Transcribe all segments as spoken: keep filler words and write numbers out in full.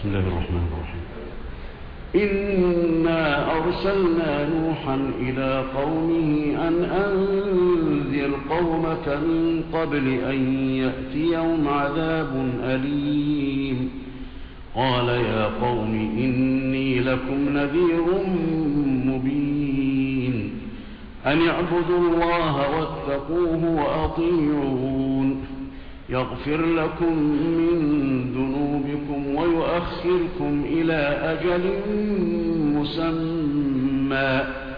بسم الله الرحمن الرحيم. إنا أرسلنا نوحا إلى قومه أن أنذر قومك من قبل أن يأتيهم عذاب أليم. قال يا قوم إني لكم نذير مبين أن اعبدوا الله واتقوه وأطيعون يغفر لكم من ذنوبكم ويؤخركم إلى أجل مسمى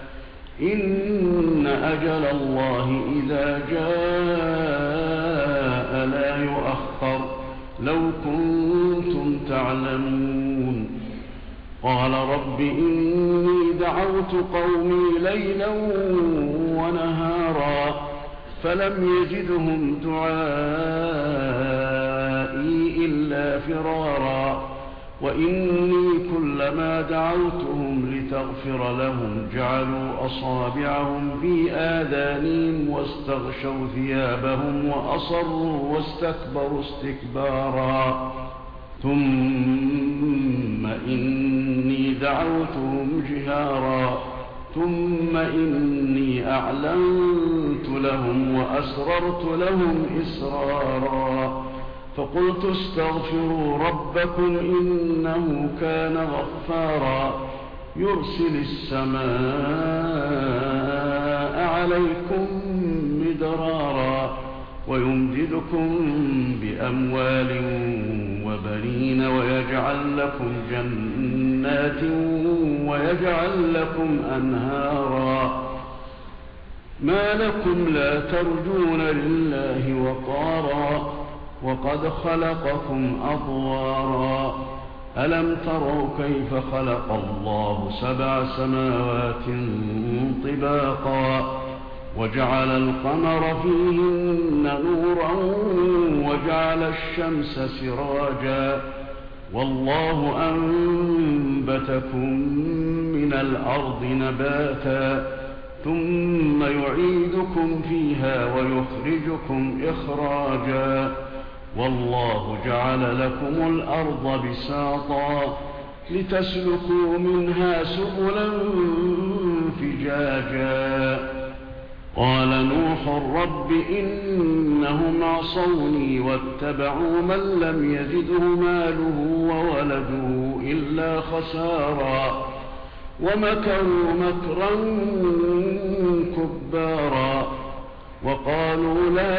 إن أجل الله إذا جاء لا يؤخر لو كنتم تعلمون. قال رب إني دعوت قومي ليلا ونهارا فلم يزدهم دعائي إلا فرارا وإني كلما دعوتهم لتغفر لهم جعلوا أصابعهم في آذانهم واستغشوا ثيابهم وأصروا واستكبروا استكبارا ثم إني دعوتهم جهارا ثم إني أعلنت لهم وأسررت لهم إسرارا فقلت استغفروا ربكم إنه كان غفارا يرسل السماء عليكم مدرارا ويمددكم بأموال وبنين ويجعل لكم جنات ويجعل لكم أنهارا ما لكم لا ترجون لله وقارا وقد خلقكم أطوارا ألم تروا كيف خلق الله سبع سماوات طباقا وجعل القمر فيهن نورا وجعل الشمس سراجا والله أنبتكم من الأرض نباتا ثم يعيدكم فيها ويخرجكم إخراجا والله جعل لكم الأرض بساطا لتسلكوا منها سبلا فجاجا. قال نوح رب إنهم عصوني واتبعوا من لم يزده ماله وولده إلا خسارا ومكروا مكرا كبارا وقالوا لا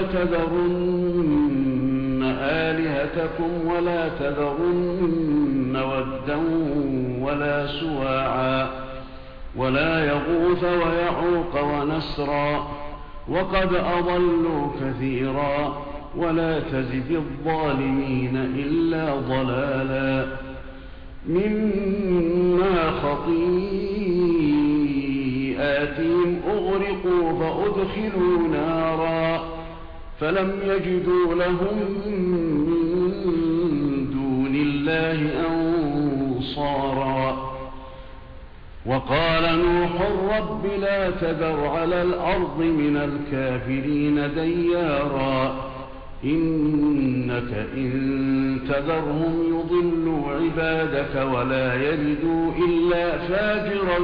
تذرن آلهتكم ولا تذرن ودا ولا سواعا ولا يغوث ويعوق ونسرا وقد أضلوا كثيرا ولا تزد الظالمين إلا ضلالا مما خطيئاتهم أغرقوا فأدخلوا نارا فلم يجدوا لهم من دون الله أنصارا. وقال نوح رب لا تذر على الأرض من الكافرين ديارا إنك إن تذرهم يضلوا عبادك ولا يلدوا إلا فاجرا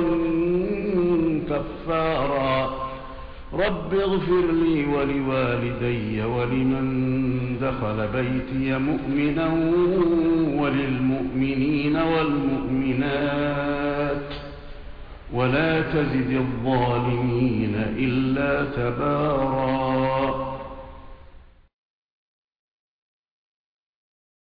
كفارا. رب اغفر لي ولوالدي ولمن دخل بيتي مؤمنا وللمؤمنين والمؤمنات ولا تزد الظالمين إلا تبارا.